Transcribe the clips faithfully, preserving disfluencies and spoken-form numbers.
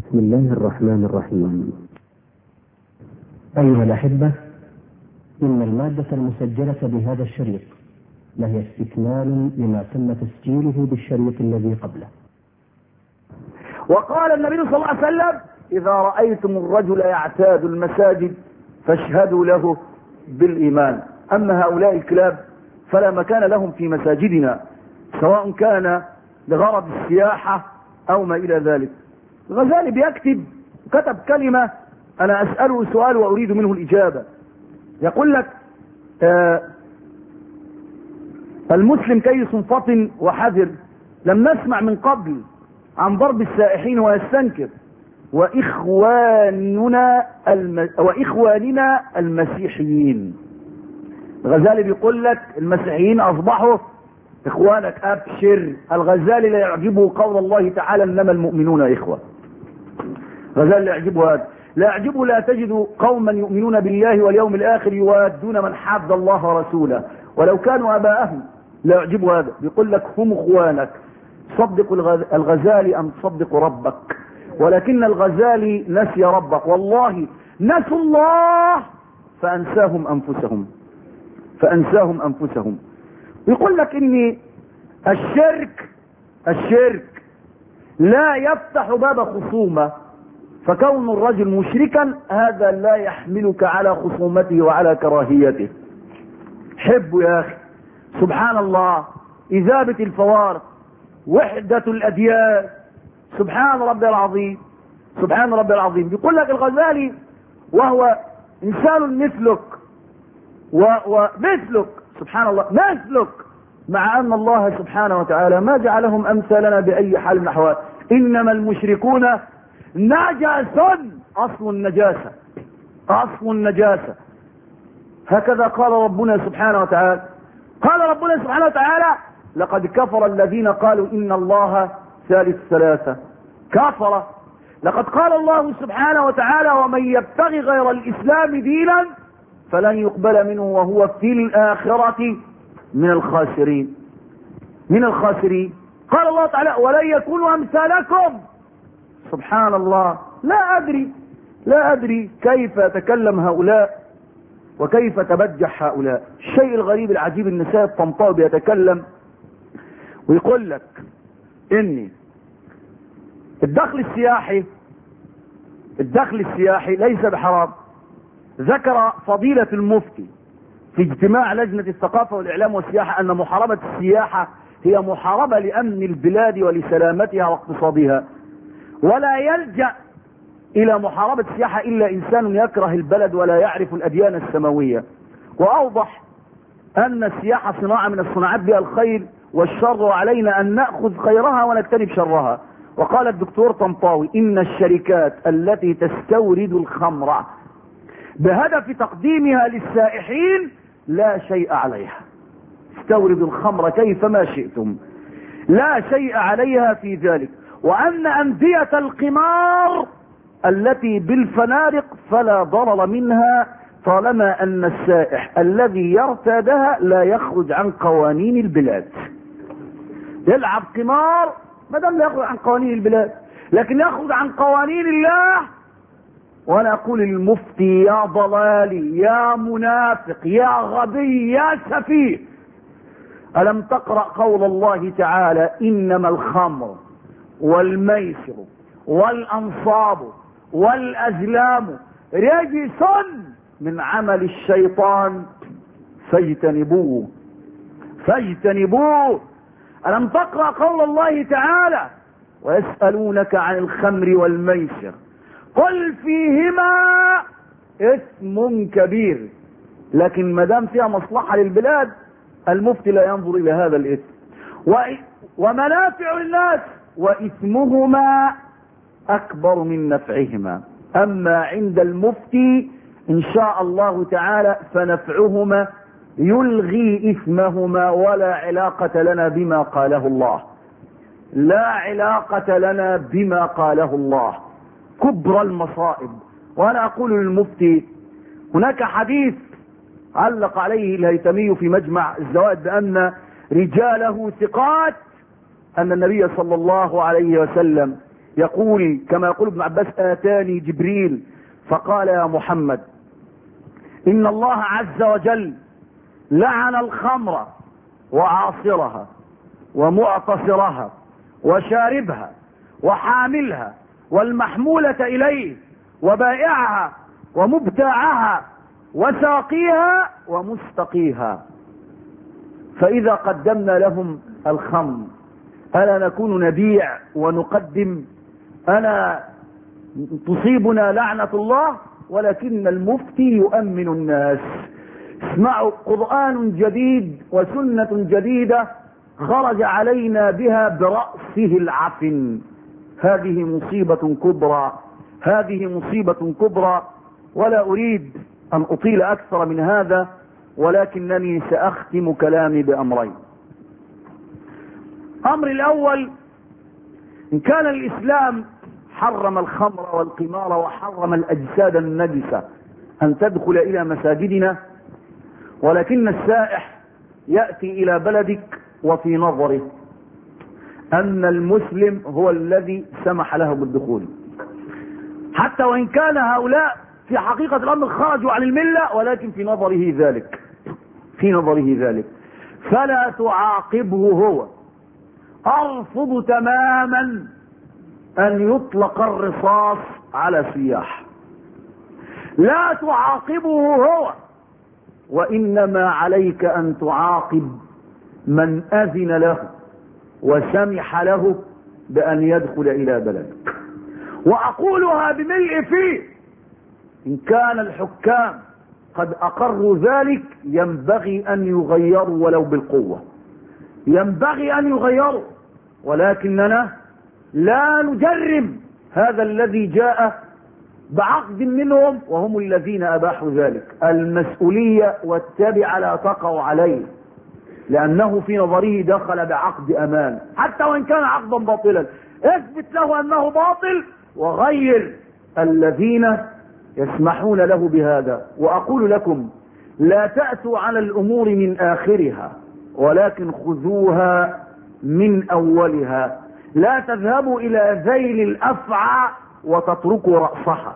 بسم الله الرحمن الرحيم. أيها الأحبة، إن المادة المسجلة بهذا الشريط لهي استكمال لما تم تسجيله بالشريط الذي قبله. وقال النبي صلى الله عليه وسلم: إذا رأيتم الرجل يعتاد المساجد فاشهدوا له بالإيمان. أما هؤلاء الكلاب فلا مكان لهم في مساجدنا، سواء كان لغرض السياحة أو ما إلى ذلك. الغزالي بيكتب كتب كلمة أنا أسأله سؤال وأريد منه الإجابة. يقول لك: آه المسلم كيس فطن وحذر، لم نسمع من قبل عن ضرب السائحين ويستنكر، وإخواننا الم... وإخواننا المسيحيين. الغزالي بيقول لك المسيحيين أصبحوا إخوانك، أبشر. الغزالي لا يعجبه قول الله تعالى: إنما المؤمنون إخوة. الغزالي لا يعجبه هذا، لا يعجبه لا تجد قوما يؤمنون بالله واليوم الآخر يوادون من حاد الله ورسوله ولو كانوا آباءهم. لا يعجبه هذا، بيقول لك هم إخوانك. صدق الغزالي أم تصدق ربك؟ ولكن الغزالي نسي ربك، والله نسوا الله فأنساهم أنفسهم فأنساهم أنفسهم. يقول لك إن الشرك الشرك لا يفتح باب خصومة، فكون الرجل مشركا هذا لا يحملك على خصومته وعلى كراهيته. حبه يا أخي، سبحان الله، إذابة الفوارق، وحدة الأديان، سبحان ربي العظيم سبحان ربي العظيم. يقول لك الغزالي: وهو إنسان مثلك ومثلك، سبحان الله، مثلك، مع أن الله سبحانه وتعالى ما جعلهم أمثالنا بأي حال من الأحوال. إنما المشركون نجس، أصل النجاسة أصل النجاسة هكذا قال ربنا سبحانه وتعالى. قال ربنا سبحانه وتعالى: لقد كفر الذين قالوا إن الله ثالث ثلاثة. كفر. لقد قال الله سبحانه وتعالى: ومن يبتغي غير الإسلام دينا فلن يقبل منه وهو في الآخرة من الخاسرين من الخاسرين. قال الله تعالى: ولن يكونوا أمثالكم. سبحان الله. لا أدري لا أدري كيف يتكلم هؤلاء وكيف تبجح هؤلاء. الشيء الغريب العجيب ان سيد طنطاوي بيتكلم ويقول لك ان الدخل السياحي الدخل السياحي ليس بحرام. ذكر فضيلة المفتي في اجتماع لجنة الثقافة والإعلام والسياحة أن محاربة السياحة هي محاربة لأمن البلاد ولسلامتها واقتصادها، ولا يلجأ إلى محاربة السياحة إلا إنسان يكره البلد ولا يعرف الأديان السماوية. وأوضح أن السياحة صناعة من الصناعات بها الخير والشر، وعلينا أن نأخذ خيرها ونجتنب شرها. وقال الدكتور طنطاوي: إن الشركات التي تستورد الخمر بهدف تقديمها للسائحين لا شيء عليها. استوردوا الخمر كيفما شئتم، لا شيء عليها في ذلك. وأن أندية القمار التي بالفنادق فلا ضرر منها طالما أن السائح الذي يرتادها لا يخرج عن قوانين البلاد. يلعب قمار ما دام لا يخرج عن قوانين البلاد، لكن يخرج عن قوانين الله. وانا اقول للمفتي: يا ضلالي، يا منافق، يا غبي، يا سفيه، ألم تقرأ قول الله تعالى: إنما الخمر والميسر والأنصاب والأزلام رجس من عمل الشيطان فاجتنبوه فاجتنبوه. ألم تقرأ قول الله تعالى: ويسألونك عن الخمر والميسر قل فيهما اسم كبير. لكن ما دام فيها مصلحة للبلاد المفتي لا ينظر إلى هذا الاسم. ومنافع للناس وإثمهما أكبر من نفعهما. أما عند المفتي إن شاء الله تعالى فنفعهما يلغي إثمهما، ولا علاقة لنا بما قاله الله لا علاقة لنا بما قاله الله. كبر المصائب. وأنا أقول للمفتي: هناك حديث علق عليه الهيثمي في مجمع الزوائد بأن رجاله ثقات، أن النبي صلى الله عليه وسلم يقول كما يقول ابن عباس: آتاني جبريل فقال يا محمد إن الله عز وجل لعن الخمر وعاصرها ومعتصرها وشاربها وحاملها والمحمولة إليه وبائعها ومبتاعها وساقيها ومستقيها. فإذا قدمنا لهم الخمر ألا نكون نبيع ونقدم؟ ألا تصيبنا لعنة الله؟ ولكن المفتي يؤمن الناس. اسمعوا، قرآن جديد وسنة جديدة خرج علينا بها برأسه العفن. هذه مصيبة كبرى، هذه مصيبة كبرى، ولا أريد أن أطيل أكثر من هذا، ولكنني سأختم كلامي بأمرين. أمر الأول: إن كان الإسلام حرم الخمر والقمار وحرم الأجساد النجسة أن تدخل إلى مساجدنا، ولكن السائح يأتي إلى بلدك وفي نظره أن المسلم هو الذي سمح له بالدخول، حتى وإن كان هؤلاء في حقيقة الأمر خرجوا عن الملة، ولكن في نظره ذلك في نظره ذلك فلا تعاقبه هو. أرفض تماما أن يطلق الرصاص على سياح، لا تعاقبه هو، وإنما عليك أن تعاقب من أذن له وسمح له بأن يدخل إلى بلدك. وأقولها بملء فيه: إن كان الحكام قد أقروا ذلك ينبغي أن يغيروا ولو بالقوة، ينبغي أن يغيروا، ولكننا لا نجرم هذا الذي جاء بعقد منهم وهم الذين أباحوا ذلك. المسؤولية والتبع لا تقع عليه، لأنه في نظره دخل بعقد أمان، حتى وإن كان عقدا باطلا. اثبت له أنه باطل وغير الذين يسمحون له بهذا. وأقول لكم: لا تأتوا على الأمور من آخرها، ولكن خذوها من أولها. لا تذهبوا إلى ذيل الأفعى وتتركوا رأسها.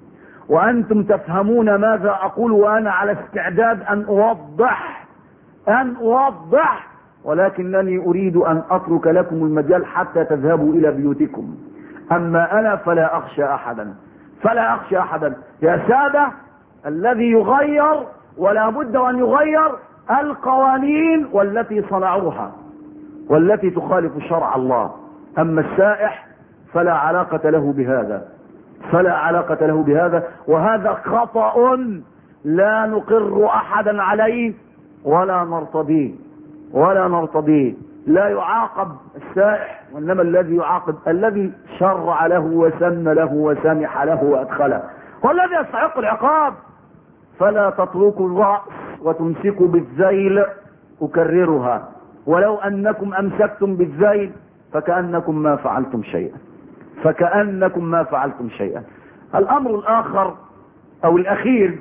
وأنتم تفهمون ماذا أقول، وأنا على استعداد أن أوضح أن أوضح ولكنني أريد أن أترك لكم المجال حتى تذهبوا إلى بيوتكم. أما أنا فلا أخشى أحدا، فلا أخشى أحدا. يا سادة، الذي يغير ولا بد أن يغير القوانين والتي صنعوها والتي تخالف شرع الله. أما السائح فلا علاقة له بهذا، فلا علاقة له بهذا، وهذا خطأ لا نقر أحدا عليه ولا نرتضيه ولا نرتضيه. لا يعاقب السائح، وإنما الذي يعاقب الذي شرع له وسن له وسمح له وأدخله، والذي يستحق العقاب. فلا تتركوا الرأس وتمسكوا بالذيل. أكررها: ولو أنكم أمسكتم بالذيل فكأنكم ما فعلتم شيئا، فكأنكم ما فعلتم شيئا. الأمر الآخر أو الأخير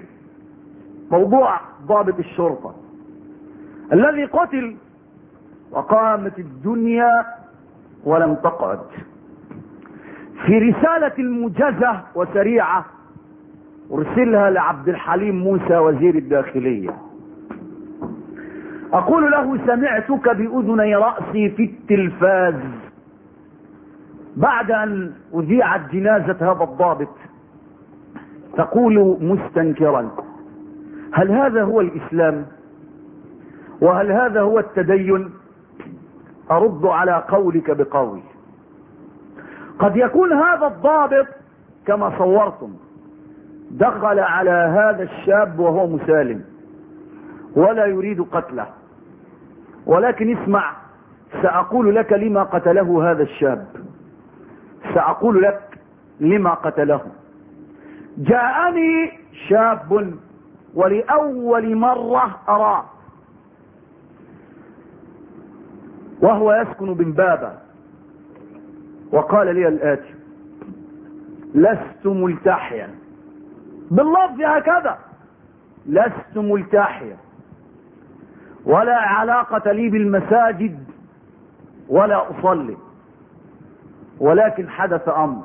موضوع ضابط الشرطة الذي قتل وقامت الدنيا ولم تقعد. في رسالة موجزة وسريعة أرسلها لعبد الحليم موسى وزير الداخلية، أقول له: سمعتك بأذني رأسي في التلفاز بعد أن أذيعت جنازة هذا الضابط تقول مستنكرا: هل هذا هو الإسلام؟ وهل هذا هو التدين؟ أرد على قولك بقول: قد يكون هذا الضابط كما صورتم دخل على هذا الشاب وهو مسالم ولا يريد قتله، ولكن اسمع، سأقول لك لما قتله هذا الشاب، سأقول لك لما قتله. جاءني شاب ولأول مرة أراه وهو يسكن بمبابة، وقال لي الآتي: لست ملتحيا، باللفظ هكذا، لست ملتحيا ولا علاقة لي بالمساجد ولا أصلي، ولكن حدث أمر.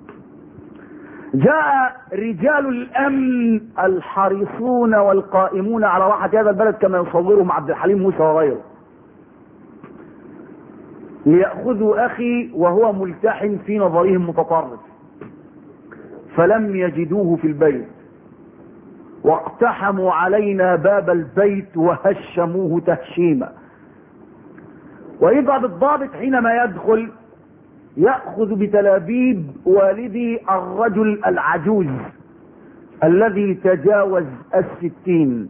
جاء رجال الأمن الحريصون والقائمون على راحة هذا البلد كما يصورهم عبد الحليم موسى وغيره ليأخذوا أخي وهو ملتحن في نظرهم متطرف، فلم يجدوه في البيت واقتحموا علينا باب البيت وهشموه تهشيما. وإذا بالضابط حينما يدخل يأخذ بتلابيب والدي الرجل العجوز الذي تجاوز الستين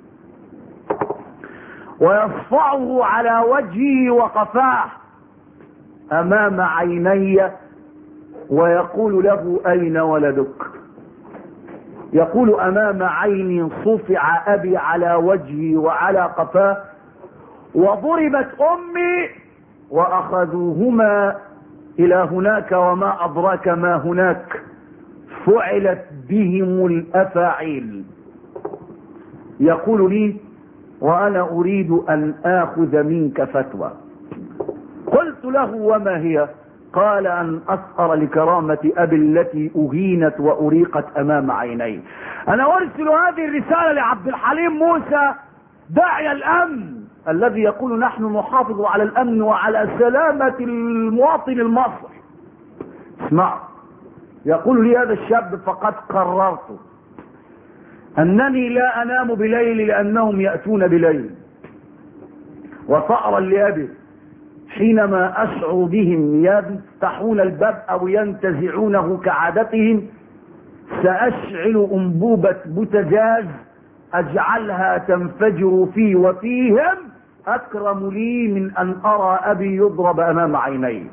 ويصفعه على وجهه وقفاه أمام عيني ويقول له أين ولدك؟ يقول أمام عيني صفع أبي على وجهي وعلى قفاه وضربت أمي وأخذوهما إلى هناك وما أدراك ما هناك، فعلت بهم الأفاعيل. يقول لي وأنا أريد أن آخذ منك فتوى. قلت له وما هي؟ قال أن أسأر لكرامة أبي التي أهينت وأريقت أمام عيني. أنا أرسل هذه الرسالة لعبد الحليم موسى داعي الأمن الذي يقول نحن نحافظ على الأمن وعلى سلامة المواطن المصري. اسمع، يقول لي هذا الشاب فقد قررت أنني لا أنام بليل لأنهم يأتون بليل، وثأرا لأبي حينما أشعر بهم يفتحون الباب أو ينتزعونه كعادتهم سأشعل أنبوبة بوتجاز أجعلها تنفجر في وفيهم أكرم لي من أن أرى أبي يضرب أمام عيني.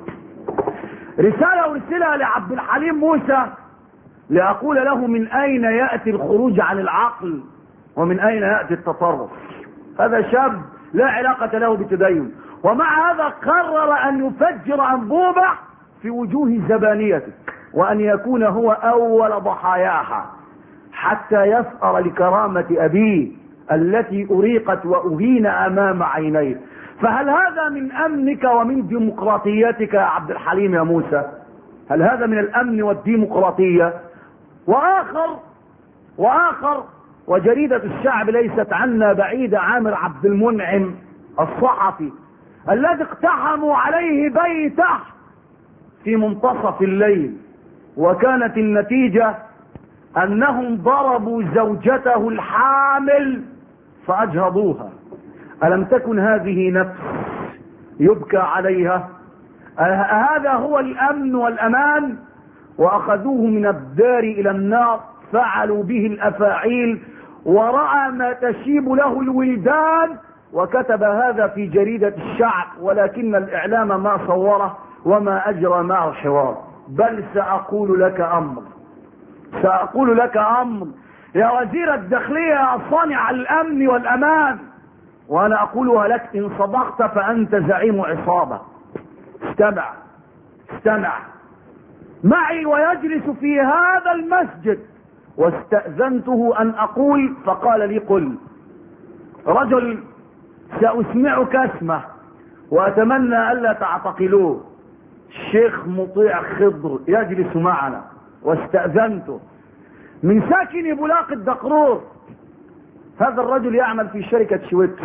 رسالة أرسلها لعبد الحليم موسى لأقول له من أين يأتي الخروج عن العقل ومن أين يأتي التطرف. هذا شاب لا علاقة له بالتدين، ومع هذا قرر أن يفجر أنبوبة في وجوه زبانيتك وأن يكون هو أول ضحاياها حتى يثأر لكرامة أبيه التي أريقت وأهين أمام عينيه. فهل هذا من أمنك ومن ديمقراطيتك يا عبد الحليم يا موسى؟ هل هذا من الأمن والديمقراطية؟ وآخر وآخر وجريدة الشعب ليست عنا بعيدة، عامر عبد المنعم الصحفي الذي اقتحموا عليه بيته في منتصف الليل، وكانت النتيجة أنهم ضربوا زوجته الحامل فأجهضوها. ألم تكن هذه نفس يبكى عليها؟ هذا هو الأمن والأمان؟ وأخذوه من الدار إلى النار، فعلوا به الأفاعيل، ورأى ما تشيب له الولدان، وكتب هذا في جريدة الشعب، ولكن الإعلام ما صوره وما أجرى معه حوار. بل سأقول لك أمر سأقول لك أمر يا وزير الداخلية يا صانع الأمن والأمان، وأنا أقولها لك إن صدقت فأنت زعيم عصابة. استمع استمع معي ويجلس في هذا المسجد، واستأذنته أن أقول فقال لي قل. رجل سأسمعك اسمه وأتمنى ألا تعتقلوه، الشيخ مطيع خضر يجلس معنا، واستأذنته من ساكن بولاق الدقرور. هذا الرجل يعمل في شركة شويتس،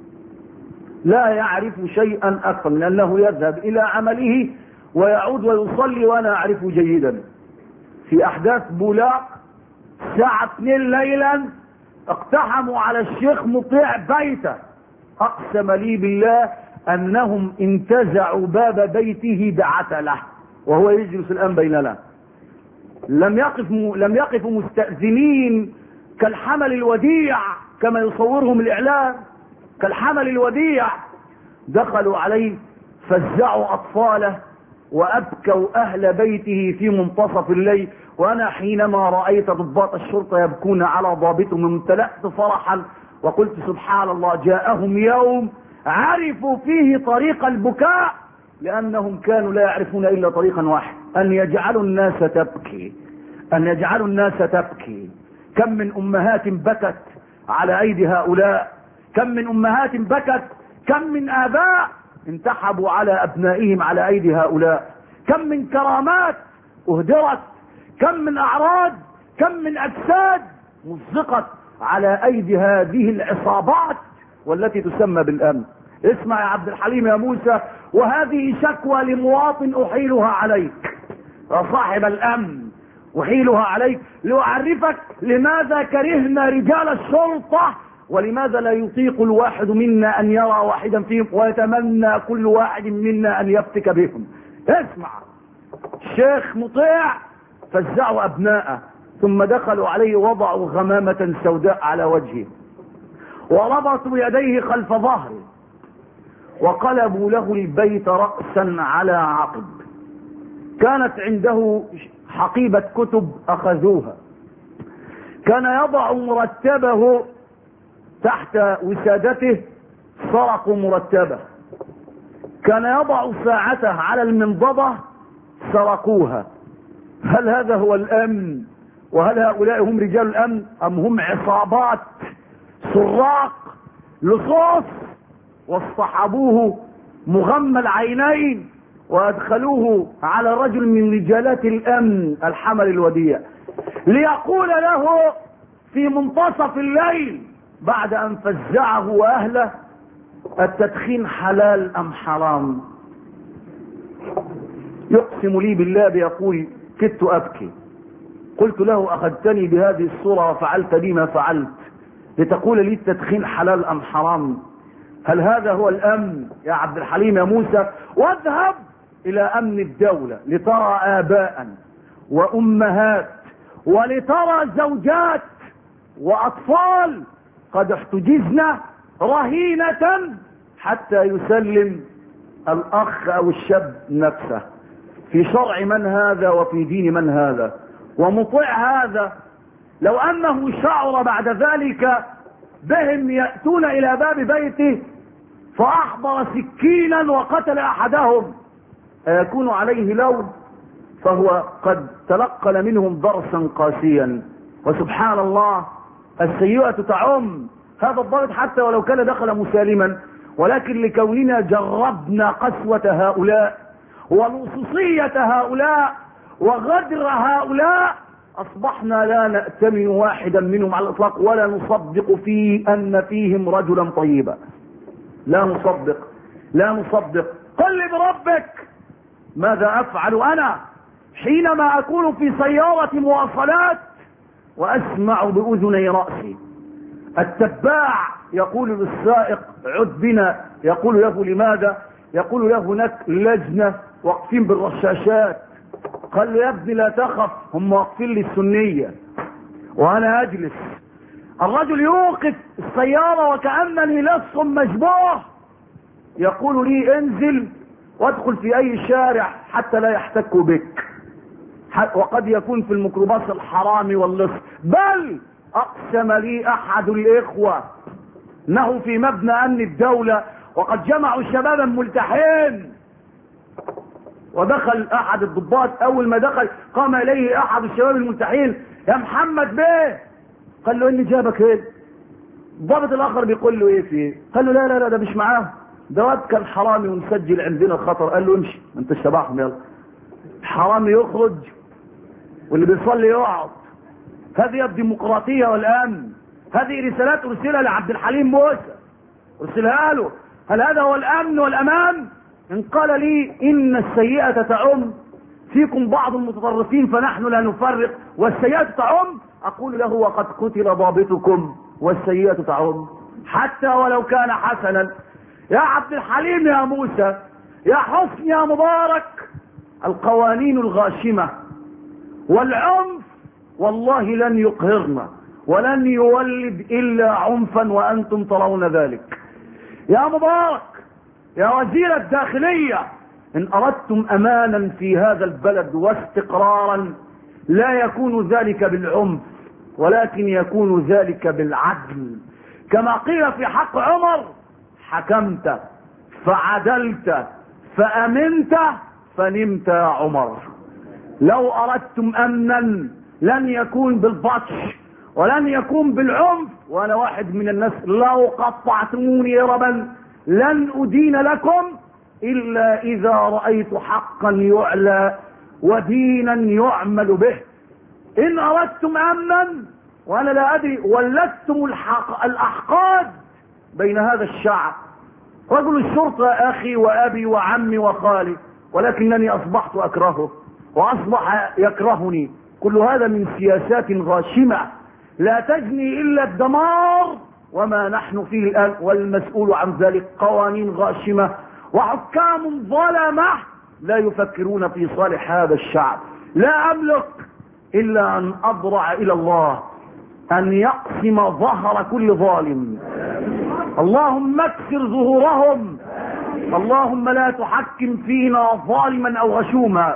لا يعرف شيئا أكثر من أنه يذهب إلى عمله ويعود ويصلي، وأنا أعرفه جيدا. في أحداث بولاق الساعة اثنين ليلا اقتحموا على الشيخ مطيع بيته، أقسم لي بالله أنهم انتزعوا باب بيته بعتله وهو يجلس الآن بيننا. لم يقف لم يقفوا مستأذنين كالحمل الوديع كما يصورهم الإعلام، كالحمل الوديع. دخلوا عليه فزعوا أطفاله وأبكوا أهل بيته في منتصف الليل، وأنا حينما رأيت ضباط الشرطة يبكون على ضابطهم امتلأت فرحا وقلت سبحان الله، جاءهم يوم عرفوا فيه طريق البكاء، لأنهم كانوا لا يعرفون إلا طريقا واحد، أن يجعلوا الناس تبكي أن يجعلوا الناس تبكي. كم من أمهات بكت على أيدي هؤلاء، كم من أمهات بكت، كم من آباء انتحبوا على أبنائهم على أيدي هؤلاء، كم من كرامات اهدرت، كم من اعراض، كم من اجساد مزقت على ايدي هذه العصابات والتي تسمى بالامن. اسمع يا عبد الحليم يا موسى، وهذه شكوى لمواطن احيلها عليك يا صاحب الامن، احيلها عليك لاعرفك لماذا كرهنا رجال الشرطة، ولماذا لا يطيق الواحد منا ان يرى واحدا فيهم ويتمنى كل واحد منا ان يفتك بهم. اسمع، الشيخ مطيع فزعوا ابناءه ثم دخلوا عليه وضعوا غمامة سوداء على وجهه وربطوا يديه خلف ظهره وقلبوا له البيت رأسا على عقب. كانت عنده حقيبة كتب اخذوها، كان يضع مرتبه تحت وسادته، سرقوا مرتبه، كان يضع ساعته على المنضدة، سرقوها. هل هذا هو الامن؟ وهل هؤلاء هم رجال الامن ام هم عصابات سراق لصوص؟ واصطحبوه مغمى العينين وادخلوه على رجل من رجالات الامن الحمل الوديع ليقول له في منتصف الليل بعد ان فزعه واهله: التدخين حلال ام حرام؟ يقسم لي بالله بيقول: كدت ابكي. قلت له: اخذتني بهذه الصورة وفعلت بي ما فعلت لتقول لي التدخين حلال ام حرام؟ هل هذا هو الامن يا عبد الحليم يا موسى؟ واذهب الى امن الدولة لترى اباء وامهات ولترى زوجات واطفال قد احتجزنا رهينة حتى يسلم الاخ او الشاب نفسه. في شرع من هذا وفي دين من هذا؟ ومطيع هذا لو انه شعر بعد ذلك بهم يأتون الى باب بيته فاحضر سكينا وقتل احدهم ايكون عليه لوم؟ فهو قد تلقل منهم درسا قاسيا. وسبحان الله، السيئة تعم. هذا الضابط حتى ولو كان دخل مسالما، ولكن لكوننا جربنا قسوة هؤلاء ولصوصية هؤلاء وغدر هؤلاء اصبحنا لا نأتمن واحدا منهم على الاطلاق ولا نصدق في ان فيهم رجلا طيبا. لا نصدق لا نصدق. قل لي بربك ماذا افعل انا حينما اكون في سيارة مواصلات واسمع باذني رأسي التباع يقول للسائق: عد بنا. يقول له: لماذا؟ يقول له: هناك لجنة واقفين بالرشاشات. قال له: يا ابني لا تخف، هم واقفين لي السنية وانا اجلس. الرجل يوقف السيارة وكأنني لص مشبوه، يقول لي: انزل وادخل في اي شارع حتى لا يحتكوا بك. وقد يكون في الميكروباص الحرامي واللص. بل اقسم لي احد الاخوة انه في مبنى امن الدولة وقد جمعوا شبابا ملتحين، ودخل احد الضباط. اول ما دخل قام اليه احد الشباب الملتحين: يا محمد بيه. قال له: ايه اللي جابك هنا؟ الضابط الاخر بيقول له: ايه في ايه؟ قال له: لا لا لا ده مش معاه، ده واد كان حرامي ونسجل عندنا الخطر. قال له: امشي انت شبحهم يلا. حرامي يخرج واللي بيصلي يقعد. هذه الديمقراطية والامن. هذه رسالات ارسلها لعبد الحليم موسى، ارسلها له. هل هذا هو الامن والامان؟ ان قال لي ان السيئة تعم، فيكم بعض المتطرفين فنحن لا نفرق والسيئة تعم، اقول له: وقد قتل ضابطكم والسيئة تعم حتى ولو كان حسنا. يا عبد الحليم يا موسى، يا حسن يا مبارك، القوانين الغاشمة والعنف والله لن يقهرنا ولن يولد الا عنفا وانتم ترون ذلك. يا مبارك، يا وزير الداخلية، ان اردتم امانا في هذا البلد واستقرارا لا يكون ذلك بالعنف ولكن يكون ذلك بالعدل. كما قيل في حق عمر: حكمت فعدلت فامنت فنمت يا عمر. لو اردتم امنا لن يكون بالبطش ولن يكون بالعنف. وانا واحد من الناس لو قطعتموني ربا لن ادين لكم إلا إذا رأيت حقا يعلى ودينا يعمل به. إن أردتم أمنا وأنا لا أدري ولدتم الأحقاد بين هذا الشعب. رجل الشرطة أخي وأبي وعمي وخالي، ولكنني أصبحت أكرهه وأصبح يكرهني. كل هذا من سياسات غاشمة لا تجني إلا الدمار وما نحن فيه الآن، والمسؤول عن ذلك قوانين غاشمة وحكام ظلمة لا يفكرون في صالح هذا الشعب. لا أملك إلا أن أضرع إلى الله أن يقسم ظهر كل ظالم. اللهم اكسر ظهورهم، اللهم لا تحكم فينا ظالما أو غشوما،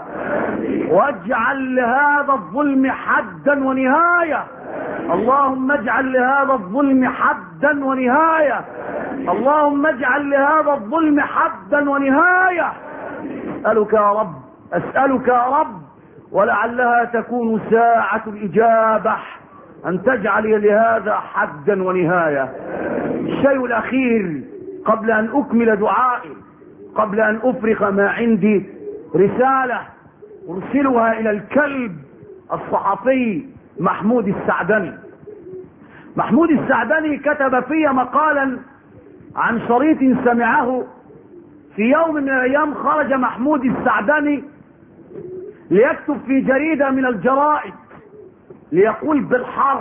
واجعل لهذا الظلم حدا ونهاية. اللهم اجعل لهذا الظلم حدا ونهاية. اللهم اجعل لهذا الظلم حدا ونهاية. أسألك يا رب، أسألك يا رب، ولعلها تكون ساعة الإجابة، أن تجعل لهذا حدا ونهاية. الشيء الأخير قبل أن أكمل دعائي، قبل أن أفرغ ما عندي، رسالة أرسلها إلى الكلب الصحفي محمود السعدني. محمود السعدني كتب في مقالا عن شريط سمعه في يوم من الأيام. خرج محمود السعدني ليكتب في جريدة من الجرائد ليقول بالحرف: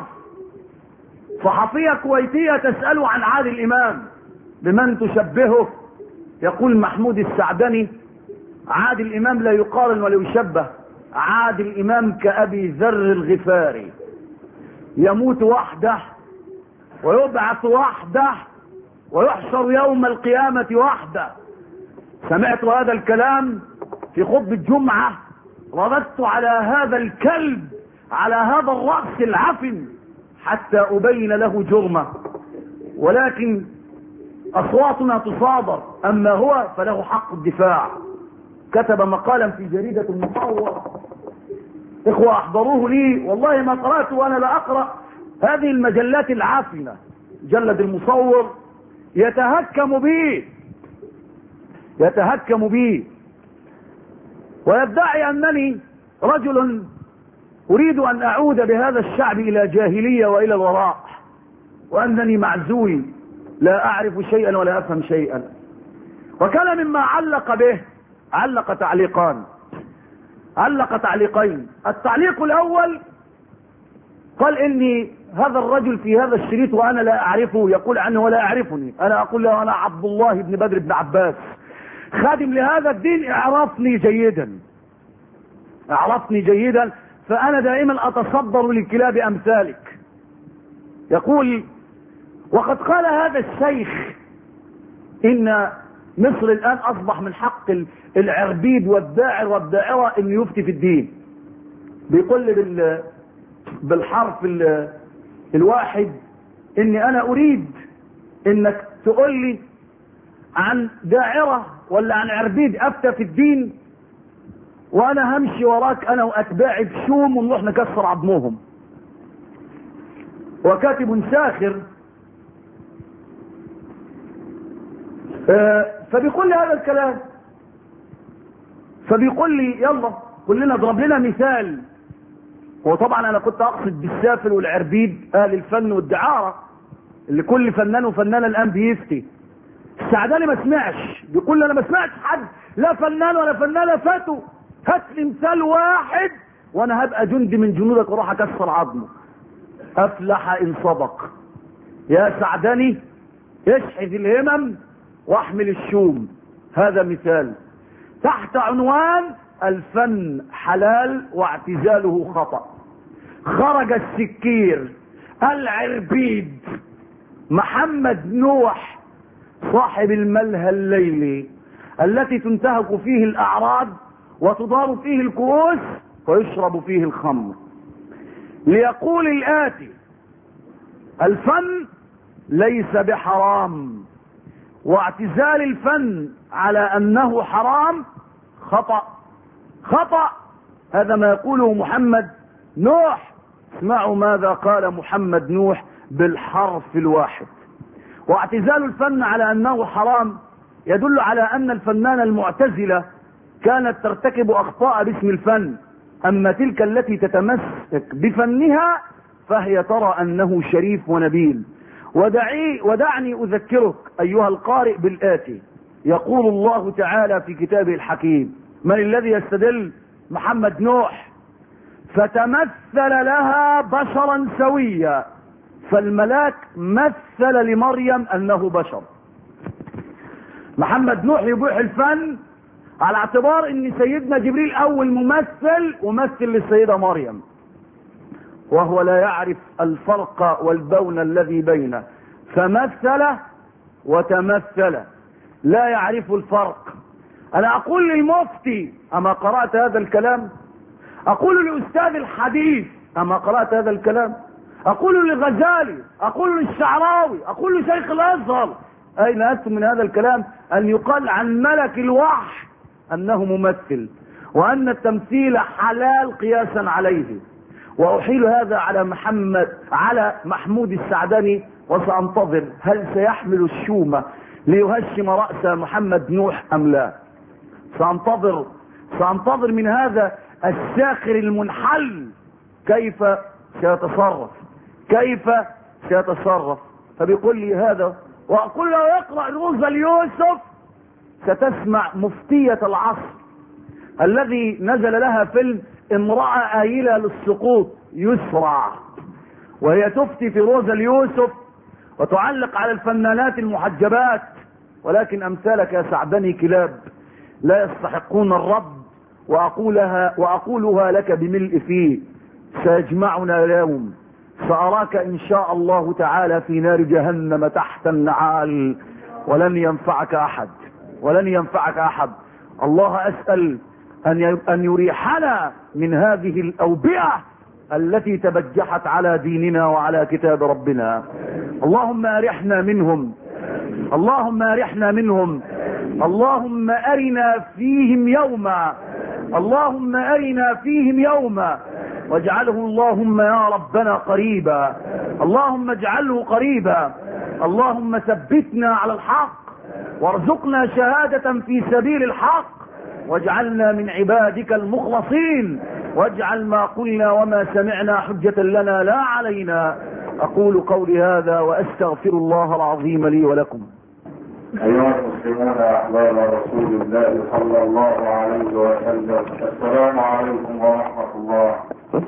صحفية كويتية تسأل عن عادل إمام بمن تشبهه؟ يقول محمود السعدني: عادل إمام لا يقارن ولا يشبه، عادل إمام كأبي ذر الغفاري، يموت وحده ويبعث وحده ويحشر يوم القيامة وحده. سمعت هذا الكلام في خطبة جمعة، رددت على هذا الكلب، على هذا الرأس العفن حتى أبين له جرمه، ولكن أصواتنا تصادر، أما هو فله حق الدفاع. كتب مقالا في جريدة المصور، إخوة أحضروه لي، والله ما قرأته وأنا لا أقرأ هذه المجلات العافنة. جلد المصور يتهكم بي يتهكم بي ويدعي أنني رجل أريد أن أعود بهذا الشعب إلى جاهلية وإلى الوراء، وأنني معزول لا أعرف شيئا ولا أفهم شيئا. وكان مما علق به، علق تعليقان علق تعليقين. التعليق الأول قال إني هذا الرجل في هذا الشريط وأنا لا أعرفه يقول عنه ولا أعرفني. أنا أقول له: أنا عبد الله بن بدر بن عباس، خادم لهذا الدين، اعرفني جيدا اعرفني جيدا فأنا دائما أتصدر لكلاب أمثالك. يقول: وقد قال هذا الشيخ إن مصر الآن أصبح من حق العربيد والداعر والداعرة أن يفتي في الدين. بيقول لي بالحرف الواحد إني أنا أريد إنك تقول لي عن داعرة ولا عن عربيد أفتى في الدين، وأنا همشي وراك أنا وأتباعي بشوم ونروح نكسر عظمهم. وكاتب ساخر. آه فبيقول لي هذا الكلام، فبيقول لي: يلا كلنا اضرب لنا مثال. وطبعا انا كنت اقصد بالسافل والعربيد اهل الفن والدعارة اللي كل فنان وفنانة الان بيفتي. السعداني ما سمعش، بيقول لي: انا ما سمعتش حد لا فنان ولا فنانة فاتوا، هات لي مثال واحد وانا هبقى جندي من جنودك واروح اكسر عظمه. افلح ان صدق. يا سعداني اشحذ الهمم واحمل الشوم. هذا مثال تحت عنوان: الفن حلال واعتزاله خطأ. خرج السكير العربيد محمد نوح صاحب الملهى الليلي التي تنتهك فيه الأعراض وتدار فيه الكؤوس ويشرب فيه الخمر، ليقول الآتي: الفن ليس بحرام، واعتزال الفن على أنه حرام خطأ. خطأ. هذا ما يقوله محمد نوح. اسمعوا ماذا قال محمد نوح بالحرف الواحد. واعتزال الفن على أنه حرام يدل على أن الفنان المعتزلة كانت ترتكب أخطاء باسم الفن، أما تلك التي تتمسك بفنها فهي ترى أنه شريف ونبيل. ودعي ودعني أذكرك أيها القارئ بالآتي. يقول الله تعالى في كتابه الحكيم: من الذي يستدل؟ محمد نوح. فتمثل لها بشرا سويا، فالملاك مثل لمريم أنه بشر. محمد نوح يبيح الفن على اعتبار ان سيدنا جبريل اول ممثل ومثل للسيدة مريم، وهو لا يعرف الفرق والبون الذي بينه، فمثل وتمثل، لا يعرف الفرق. انا اقول للمفتي: اما قرأت هذا الكلام؟ اقول لأستاذ الحديث: اما قرأت هذا الكلام؟ اقول للغزالي، اقول للشعراوي، اقول لشيخ الازهر: اين انتم من هذا الكلام ان يقال عن ملك الوحي انه ممثل، وان التمثيل حلال قياسا عليه؟ واحيل هذا على محمد على محمود السعدني، وسانتظر هل سيحمل الشومة ليهشم رأس محمد نوح ام لا. سانتظر سانتظر من هذا الساخر المنحل كيف سيتصرف، كيف سيتصرف. فبيقول لي هذا، واقول له: اقرأ روزا اليوسف ستسمع مفتية العصر الذي نزل لها فيلم امرأة آيلة للسقوط يسرع، وهي تفتي في روزا اليوسف وتعلق على الفنانات المحجبات. ولكن امثالك يا سعدني كلاب لا يستحقون الرد، واقولها واقولها لك بملء فيه. سيجمعنا اليوم، سأراك إن شاء الله تعالى في نار جهنم تحت النعال، ولن ينفعك أحد، ولن ينفعك أحد. الله أسأل أن أن يريحنا من هذه الأوبئة التي تبجحت على ديننا وعلى كتاب ربنا. اللهم أرحنا منهم، اللهم أرحنا منهم، اللهم أرنا فيهم يوما، اللهم أرنا فيهم يوما، واجعله اللهم يا ربنا قريبا، اللهم اجعله قريبا. اللهم ثبتنا على الحق، وارزقنا شهادة في سبيل الحق، واجعلنا من عبادك المخلصين، واجعل ما قلنا وما سمعنا حجة لنا لا علينا. أقول قولي هذا وأستغفر الله العظيم لي ولكم. أيها المسلمون أحباب رسول الله صلى الله عليه وسلم، السلام عليكم ورحمة الله.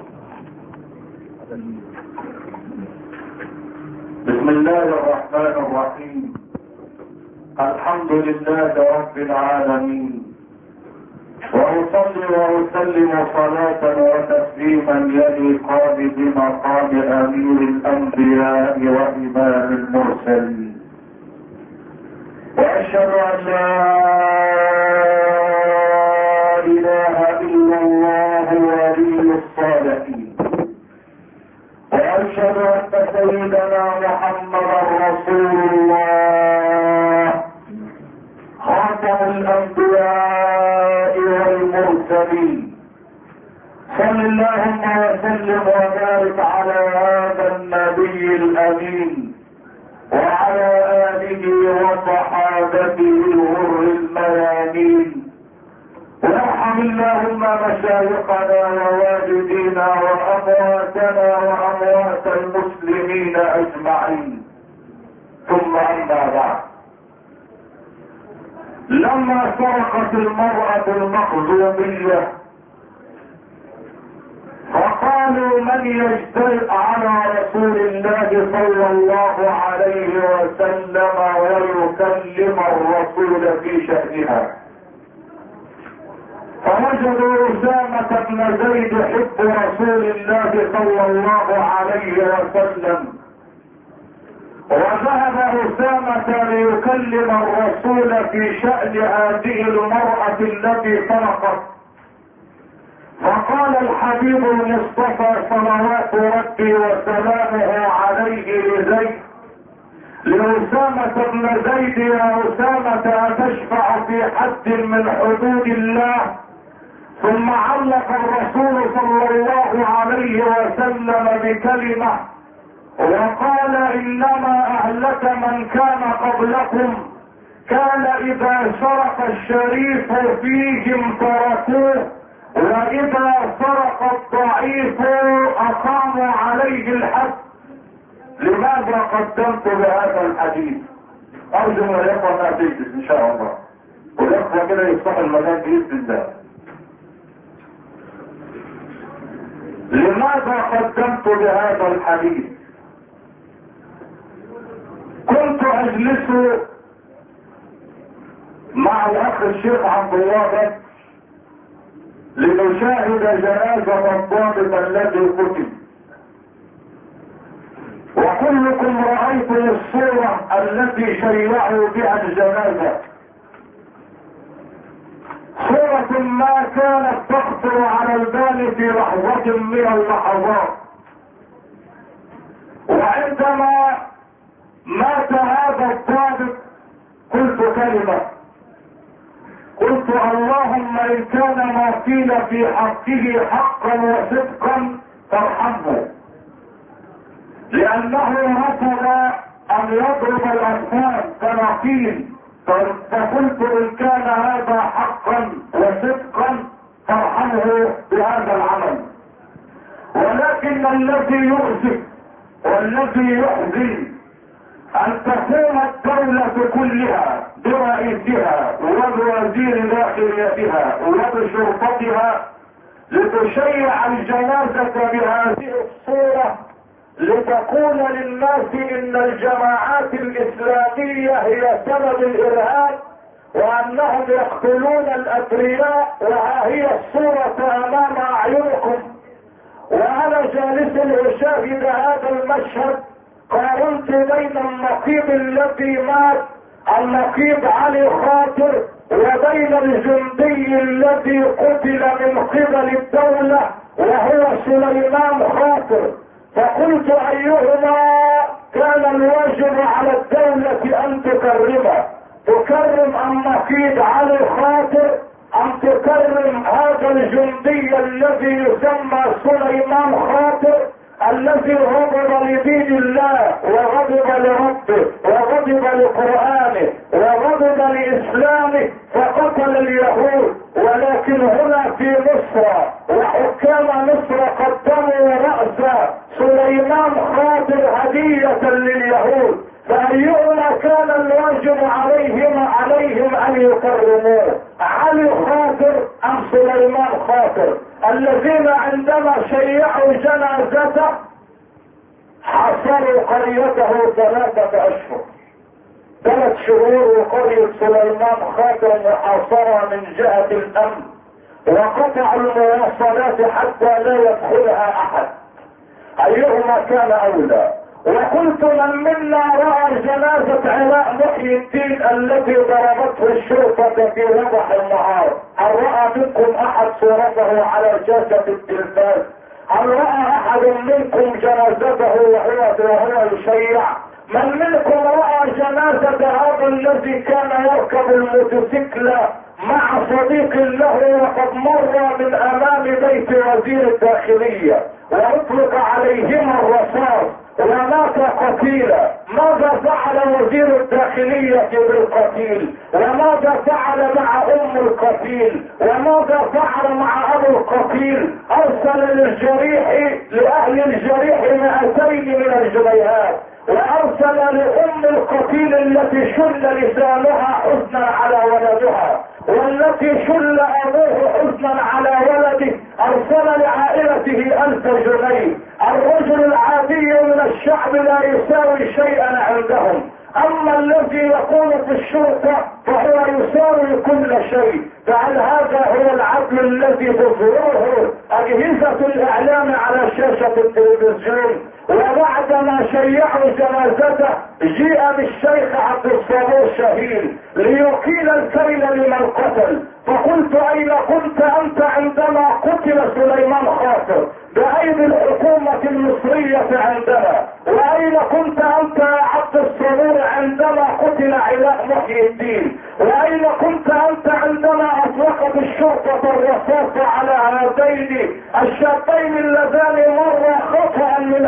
بسم الله الرحمن الرحيم. الحمد لله رب العالمين، وأصلي وأسلم صلاة وتسليما يليقان بمقام أمير الأنبياء وإمام المرسلين، وأشهد أن لا إله إلا الله ولي الصالحين، وأشهد أن سيدنا محمدا رسول الله خاتم الأنبياء والمرسلين. صل اللهم وسلم وبارك على هذا النبي الأمين وعلى آله وصحابته الغر الميامين. وارحم اللهم مشايخنا ووالدينا وأمواتنا وأموات المسلمين أجمعين. ثم أما بعد، لما سرقت المرأة المخزومية فقالوا: من يجترئ على رسول الله صلى الله عليه وسلم ويكلم الرسول في شأنها؟ فوجدوا أسامة بن زيد حب رسول الله صلى الله عليه وسلم، وذهب أسامة ليكلم الرسول في شأن هذه المرأة التي سرقت. فقال الحبيب المصطفى صلوات ربي وسلامه عليه لزيد لأسامة بن زيد: يا أسامة أتشفع في حد من حدود الله؟ ثم علق الرسول صلى الله عليه وسلم بكلمة وقال: إنما أهلك من كان قبلكم كان اذا سرق الشريف فيهم تركوه، واذا سرق الضعيف اقاموا عليه الحد. لماذا قدمت بهذا الحديث؟ ارجو ان الاخوه ما تجلس ان شاء الله، والاخوه كده يفتحوا المكان باذن الله. لماذا قدمت بهذا الحديث؟ كنت اجلس مع الاخ الشيخ عبد الله لنشاهد جنازة الضابط الذي قتل، وكلكم رأيتم الصورة التي شيعوا بها الجنازة، صورة ما كانت تخطر على البال في لحظة من اللحظات. وعندما مات هذا الضابط قلت كلمة، قلت اللهم ان كان ما قيل في حقه حقا وصدقا فارحمه، لانه رفض ان يضرب الاطفال كما قيل، فقلت ان كان هذا حقا وصدقا فارحمه بهذا العمل. ولكن الذي يؤسف والذي يحزن ان تقوم الدولة كلها برئيسها وبوزير داخليتها وبشرطتها لتشيع الجنازة بهذه الصورة، لتقول للناس ان الجماعات الاسلامية هي سبب الارهاب وانهم يقتلون الابرياء، وها هي الصورة امام اعينكم. وانا جالس اشاهد هذا المشهد قارنت بين النقيب الذي مات النقيب علي خاطر وبين الجندي الذي قتل من قبل الدولة وهو سليمان خاطر، فقلت ايهما كان الواجب على الدولة ان تكرمه؟ تكرم النقيب علي خاطر ام تكرم هذا الجندي الذي يسمى سليمان خاطر الذي غضب لدين الله وغضب لربه وغضب لقرآنه وغضب لإسلامه فقتل اليهود؟ ولكن هنا في مصر وحكام مصر قدموا رأس سليمان خاطر هدية لليهود، فأيهما كان الواجب عليهم عليهم أن يكرموه؟ علي خاطر أم سليمان خاطر؟ الذين عندما شيعوا جنازته حصروا قريته ثلاثة أشهر، ثلاث شهور وقرية سليمان خاطر محاصرة من جهة الأمن، وقطعوا المواصلات حتى لا يدخلها أحد. أيهما كان أولى؟ وقلت من منا رأى جنازة علاء محي الدين التي ضربته الشرطة في وضح النهار؟ هل رأى منكم أحد صورته على شاشة التلفاز؟ هل رأى أحد منكم جنازته وهو وهو يشيع؟ من منكم رأى جنازة هذا الذي كان يركب الموتوسيكل مع صديق له وقد مر من أمام بيت وزير الداخلية وأطلق عليهما الرصاص ومات قتيلا؟ ماذا فعل وزير الداخلية بالقتيل؟ وماذا فعل مع ام القتيل؟ وماذا فعل مع ابو القتيل؟ ارسل للجريح لاهل الجريح مئتين من الجنيهات، وارسل لام القتيل التي شل لسانها حزنا على ولدها والتي شل ابوه حزنا على ولده، ارسل لعائلته الف جنيه. الرجل العادي من الشعب لا يساوي شيئا عندهم، اما الذي يكون في الشرطة فهو يساوي كل شيء. فهل هذا هو العدل الذي تظهره اجهزة الاعلام على شاشة التلفزيون؟ وبعدما شيعوا جنازته جيء بالشيخ عبد الصبور شهيد ليقيل الكيل لمن قتل، فقلت اين كنت انت عندما قتل سليمان خاطر بايدي الحكومة المصرية عندنا؟ واين كنت انت يا عبد الصبور عندما قتل علاء محي الدين؟ واين كنت انت عندما اطلقت الشرطة الرصاص على هذين الشابين اللذان مرا خطأ من امام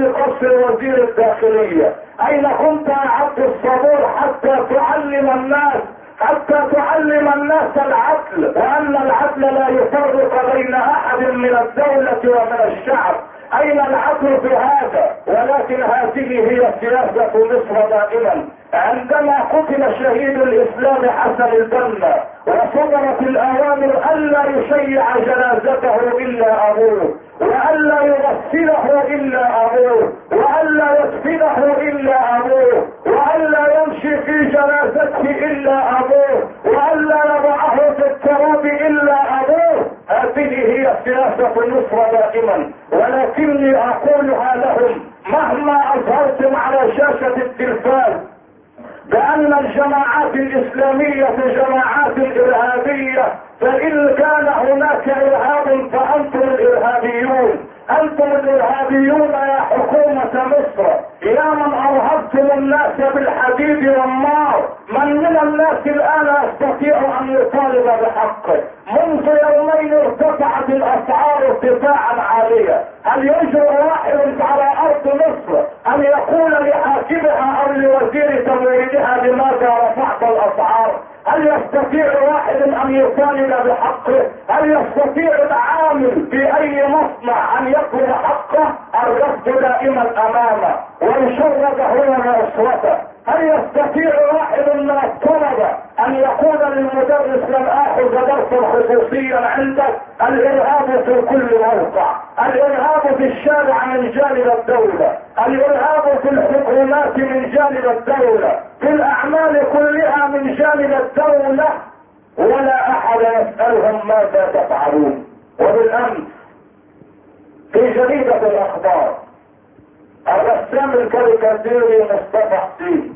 بقصر وزير الداخلية؟ اين كنت يا عبد الصبور حتى تعلم الناس حتى تعلم الناس العدل، وان العدل لا يفرق بين احد من الدولة ومن الشعب؟ اين العدل في هذا؟ ولكن هذه هي سياسة مصر دائما. عندما قتل شهيد الاسلام حسن البنا وصدرت الاوامر الا يشيع جنازته الا ابوه، والا يغسله الا ابوه، والا يدفنه الا ابوه، والا يمشي في جنازته الا ابوه، والا يضعه في التراب الا ابوه. هذه هي سياسة مصر دائما، ولكني اقولها لهم مهما اظهرتم على شاشة التلفاز بأن الجماعات الإسلامية جماعات إرهابية، فإن كان هناك إرهاب فأنتم الإرهابيون، أنتم الإرهابيون يا حكومة مصر، يا من أرهبتم الناس بالحديد والنار. من من الناس الآن يستطيع أن يطالب بحقه؟ منذ يومين ارتفعت الأسعار ارتفاعا عاليا. هل يجرؤ واحد على أرض مصر أن يقول لحاكمها أو لوزير تمويلها لماذا رفعت الأسعار؟ هل يستطيع واحد أن يطالب بحقه؟ هل يستطيع العامل في أي مصنع أن يطلب حقه؟ الرفض دائما أمامه ويشرد هو وأسوته. هل يستطيع واحد من الطلبة أن يقول للمدرس لن آخذ درسا خصوصيا عندك؟ الإرهاب في كل موقع، الإرهاب في الشارع من جانب الدولة، الإرهاب في الحكومات من جانب الدولة، في الأعمال كلها من جانب الدولة، ولا أحد يسألهم ماذا تفعلون. وبالأمس في جريدة الأخبار الرسام الكاريكاتيري مصطفى حسين،